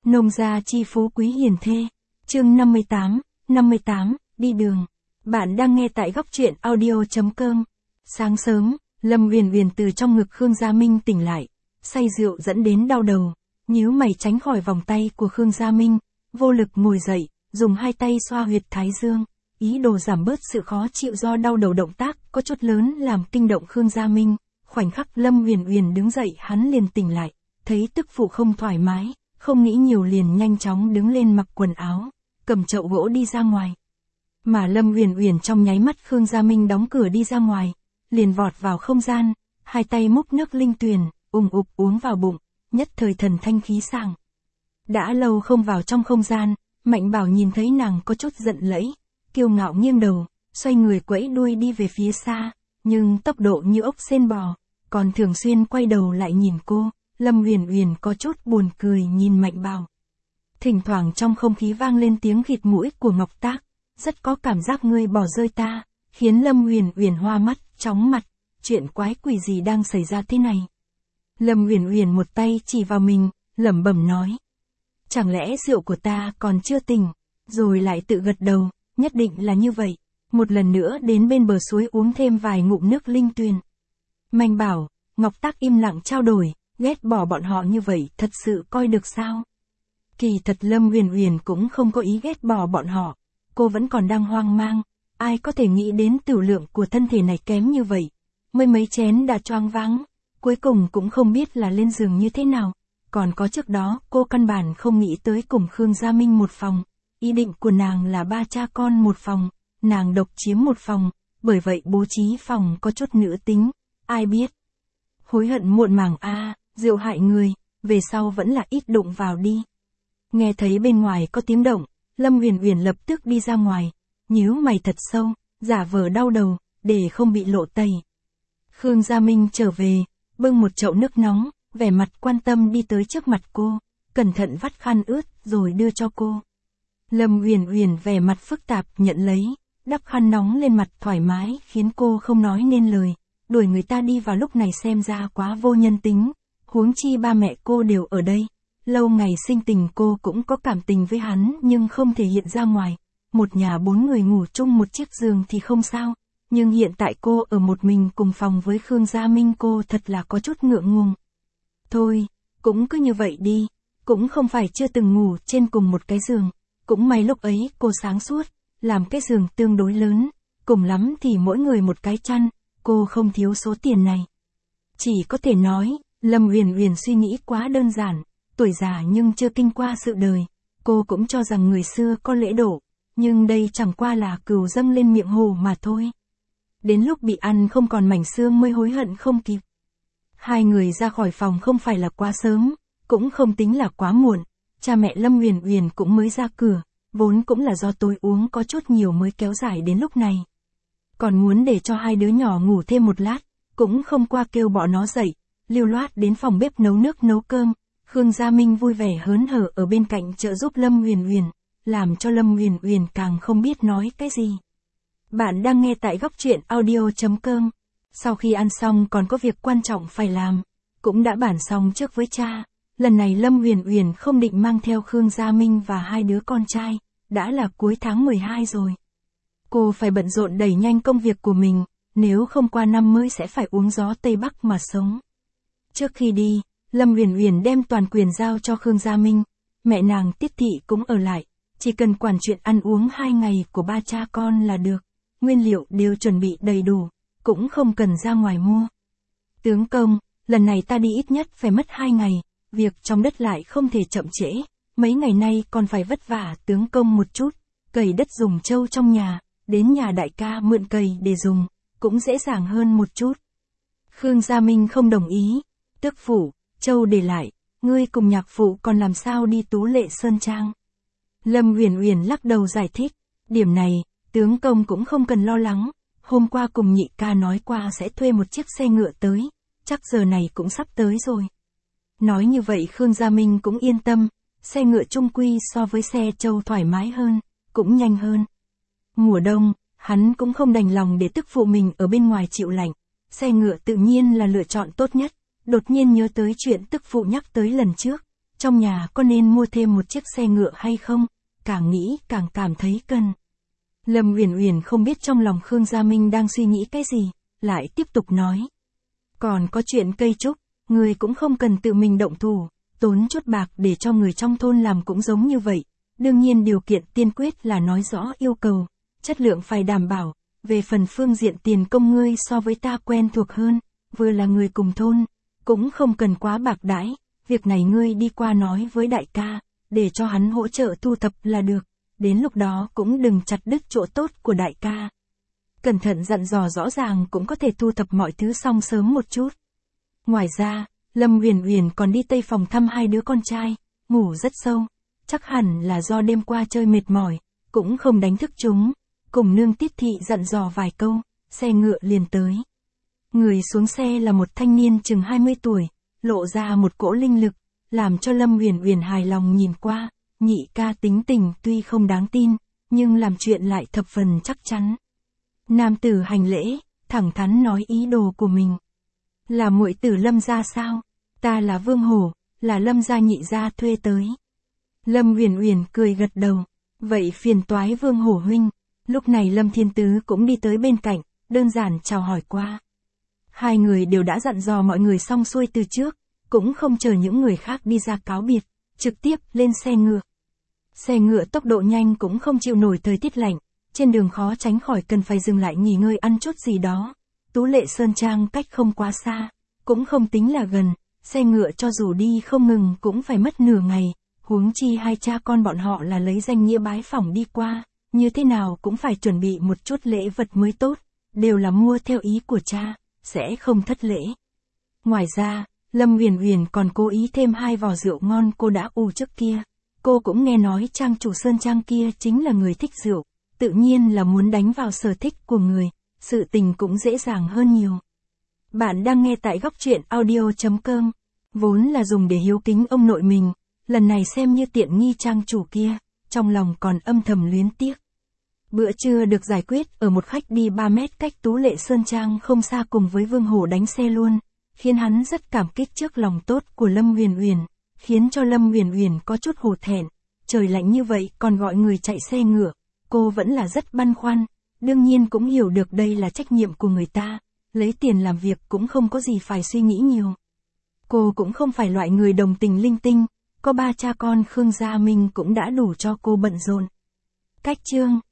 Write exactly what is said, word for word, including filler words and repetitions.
Nông gia chi phú quý hiền thê. Chương năm mươi tám, năm mươi tám, đi đường. Bạn đang nghe tại góc truyện audio chấm com. Sáng sớm, Lâm Huyền Huyền từ trong ngực Khương Gia Minh tỉnh lại, say rượu dẫn đến đau đầu, nhíu mày tránh khỏi vòng tay của Khương Gia Minh, vô lực ngồi dậy, dùng hai tay xoa huyệt thái dương, ý đồ giảm bớt sự khó chịu do đau đầu. Động tác có chút lớn làm kinh động Khương Gia Minh. Khoảnh khắc Lâm Huyền Huyền đứng dậy, hắn liền tỉnh lại, thấy tức phụ không thoải mái, không nghĩ nhiều liền nhanh chóng đứng lên mặc quần áo, cầm chậu gỗ đi ra ngoài. Mà Lâm Huyền Huyền trong nháy mắt Khương Gia Minh đóng cửa đi ra ngoài, liền vọt vào không gian, hai tay múc nước linh tuyền, ùng ục uống vào bụng, nhất thời thần thanh khí sảng. Đã lâu không vào trong không gian, Mạnh Bảo nhìn thấy nàng có chút giận lẫy, kiêu ngạo nghiêng đầu, xoay người quẫy đuôi đi về phía xa, nhưng tốc độ như ốc sên bò, còn thường xuyên quay đầu lại nhìn cô. Lâm Huyền Huyền có chút buồn cười nhìn Mạnh Bảo. Thỉnh thoảng trong không khí vang lên tiếng khịt mũi của Ngọc Tác, rất có cảm giác ngươi bỏ rơi ta, khiến Lâm Huyền Huyền hoa mắt, chóng mặt, chuyện quái quỷ gì đang xảy ra thế này. Lâm Huyền Huyền một tay chỉ vào mình, lẩm bẩm nói. Chẳng lẽ rượu của ta còn chưa tỉnh, rồi lại tự gật đầu, nhất định là như vậy. Một lần nữa đến bên bờ suối uống thêm vài ngụm nước linh tuyền. Mạnh Bảo, Ngọc Tác im lặng trao đổi. Ghét bỏ bọn họ như vậy thật sự coi được sao? Kỳ thật Lâm Huyền Huyền cũng không có ý ghét bỏ bọn họ, cô vẫn còn đang hoang mang, ai có thể nghĩ đến tửu lượng của thân thể này kém như vậy, mới mấy chén đã choáng váng, cuối cùng cũng không biết là lên giường như thế nào, còn có trước đó cô căn bản không nghĩ tới cùng Khương Gia Minh một phòng, ý định của nàng là ba cha con một phòng, nàng độc chiếm một phòng, bởi vậy bố trí phòng có chút nữ tính, ai biết. Hối hận muộn màng a. À. Rượu hại người, về sau vẫn là ít đụng vào đi. Nghe thấy bên ngoài có tiếng động, Lâm Huyền Huyền lập tức đi ra ngoài, nhíu mày thật sâu, giả vờ đau đầu, để không bị lộ tẩy. Khương Gia Minh trở về, bưng một chậu nước nóng, vẻ mặt quan tâm đi tới trước mặt cô, cẩn thận vắt khăn ướt rồi đưa cho cô. Lâm Huyền Huyền vẻ mặt phức tạp nhận lấy, đắp khăn nóng lên mặt thoải mái khiến cô không nói nên lời, đuổi người ta đi vào lúc này xem ra quá vô nhân tính. Huống chi ba mẹ cô đều ở đây, lâu ngày sinh tình cô cũng có cảm tình với hắn nhưng không thể hiện ra ngoài, một nhà bốn người ngủ chung một chiếc giường thì không sao, nhưng hiện tại cô ở một mình cùng phòng với Khương Gia Minh cô thật là có chút ngượng ngùng. Thôi, cũng cứ như vậy đi, cũng không phải chưa từng ngủ trên cùng một cái giường, cũng may lúc ấy cô sáng suốt, làm cái giường tương đối lớn, cùng lắm thì mỗi người một cái chăn, cô không thiếu số tiền này. Chỉ có thể nói, Lâm Huyền Huyền suy nghĩ quá đơn giản, tuổi già nhưng chưa kinh qua sự đời, cô cũng cho rằng người xưa có lễ độ, nhưng đây chẳng qua là cừu dâng lên miệng hồ mà thôi. Đến lúc bị ăn không còn mảnh xương mới hối hận không kịp. Hai người ra khỏi phòng không phải là quá sớm, cũng không tính là quá muộn, cha mẹ Lâm Huyền Huyền cũng mới ra cửa, vốn cũng là do tôi uống có chút nhiều mới kéo dài đến lúc này. Còn muốn để cho hai đứa nhỏ ngủ thêm một lát, cũng không qua kêu bọn nó dậy. Lưu loát đến phòng bếp nấu nước nấu cơm, Khương Gia Minh vui vẻ hớn hở ở bên cạnh trợ giúp Lâm Huyền Huyền, làm cho Lâm Huyền Huyền càng không biết nói cái gì. Bạn đang nghe tại góc truyện audio chấm com. Sau khi ăn xong còn có việc quan trọng phải làm, cũng đã bàn xong trước với cha, lần này Lâm Huyền Huyền không định mang theo Khương Gia Minh và hai đứa con trai, đã là cuối tháng mười hai rồi. Cô phải bận rộn đẩy nhanh công việc của mình, nếu không qua năm mới sẽ phải uống gió Tây Bắc mà sống. Trước khi đi, Lâm Huyền Huyền đem toàn quyền giao cho Khương Gia Minh, mẹ nàng Tiết Thị cũng ở lại, chỉ cần quản chuyện ăn uống hai ngày của ba cha con là được, nguyên liệu đều chuẩn bị đầy đủ, cũng không cần ra ngoài mua. Tướng công, lần này ta đi ít nhất phải mất hai ngày, việc trong đất lại không thể chậm trễ, mấy ngày nay còn phải vất vả tướng công một chút, cày đất dùng trâu trong nhà, đến nhà đại ca mượn cày để dùng, cũng dễ dàng hơn một chút. Khương Gia Minh không đồng ý. Tước phủ, châu để lại, ngươi cùng nhạc phụ còn làm sao đi Tú Lệ Sơn Trang. Lâm Huyền Huyền lắc đầu giải thích, điểm này, tướng công cũng không cần lo lắng, hôm qua cùng nhị ca nói qua sẽ thuê một chiếc xe ngựa tới, chắc giờ này cũng sắp tới rồi. Nói như vậy Khương Gia Minh cũng yên tâm, xe ngựa chung quy so với xe châu thoải mái hơn, cũng nhanh hơn. Mùa đông, hắn cũng không đành lòng để tức phụ mình ở bên ngoài chịu lạnh, xe ngựa tự nhiên là lựa chọn tốt nhất. Đột nhiên nhớ tới chuyện tức phụ nhắc tới lần trước, trong nhà có nên mua thêm một chiếc xe ngựa hay không, càng nghĩ càng cảm thấy cần. Lâm Uyển Uyển không biết trong lòng Khương Gia Minh đang suy nghĩ cái gì, lại tiếp tục nói. Còn có chuyện cây trúc, người cũng không cần tự mình động thủ, tốn chút bạc để cho người trong thôn làm cũng giống như vậy. Đương nhiên điều kiện tiên quyết là nói rõ yêu cầu, chất lượng phải đảm bảo, về phần phương diện tiền công ngươi so với ta quen thuộc hơn, vừa là người cùng thôn, cũng không cần quá bạc đãi, việc này ngươi đi qua nói với đại ca, để cho hắn hỗ trợ thu thập là được, đến lúc đó cũng đừng chặt đứt chỗ tốt của đại ca. Cẩn thận dặn dò rõ ràng cũng có thể thu thập mọi thứ xong sớm một chút. Ngoài ra, Lâm Uyển Uyển còn đi tây phòng thăm hai đứa con trai, ngủ rất sâu, chắc hẳn là do đêm qua chơi mệt mỏi, cũng không đánh thức chúng, cùng nương Tiết Thị dặn dò vài câu, xe ngựa liền tới. Người xuống xe là một thanh niên chừng hai mươi tuổi, lộ ra một cỗ linh lực, làm cho Lâm Uyển Uyển hài lòng nhìn qua, nhị ca tính tình tuy không đáng tin, nhưng làm chuyện lại thập phần chắc chắn. Nam tử hành lễ, thẳng thắn nói ý đồ của mình. Là muội tử Lâm gia sao? Ta là Vương Hổ, là Lâm gia nhị gia thuê tới. Lâm Uyển Uyển cười gật đầu, vậy phiền toái Vương Hổ huynh. Lúc này Lâm Thiên Tứ cũng đi tới bên cạnh, đơn giản chào hỏi qua. Hai người đều đã dặn dò mọi người xong xuôi từ trước, cũng không chờ những người khác đi ra cáo biệt, trực tiếp lên xe ngựa. Xe ngựa tốc độ nhanh cũng không chịu nổi thời tiết lạnh, trên đường khó tránh khỏi cần phải dừng lại nghỉ ngơi ăn chút gì đó. Tú Lệ Sơn Trang cách không quá xa, cũng không tính là gần, xe ngựa cho dù đi không ngừng cũng phải mất nửa ngày, huống chi hai cha con bọn họ là lấy danh nghĩa bái phỏng đi qua, như thế nào cũng phải chuẩn bị một chút lễ vật mới tốt, đều là mua theo ý của cha, sẽ không thất lễ. Ngoài ra, Lâm Uyển Uyển còn cố ý thêm hai vò rượu ngon cô đã ủ trước kia. Cô cũng nghe nói trang chủ Sơn Trang kia chính là người thích rượu, tự nhiên là muốn đánh vào sở thích của người, sự tình cũng dễ dàng hơn nhiều. Bạn đang nghe tại góc truyện audio chấm com, vốn là dùng để hiếu kính ông nội mình, lần này xem như tiện nghi trang chủ kia, trong lòng còn âm thầm luyến tiếc. Bữa trưa được giải quyết ở một khách đi ba mét cách Tú Lệ Sơn Trang không xa cùng với Vương Hổ đánh xe luôn, khiến hắn rất cảm kích trước lòng tốt của Lâm Uyển Uyển, khiến cho Lâm Uyển Uyển có chút hổ thẹn, trời lạnh như vậy còn gọi người chạy xe ngựa, cô vẫn là rất băn khoăn, đương nhiên cũng hiểu được đây là trách nhiệm của người ta, lấy tiền làm việc cũng không có gì phải suy nghĩ nhiều. Cô cũng không phải loại người đồng tình linh tinh, có ba cha con Khương Gia Minh cũng đã đủ cho cô bận rộn. Cách chương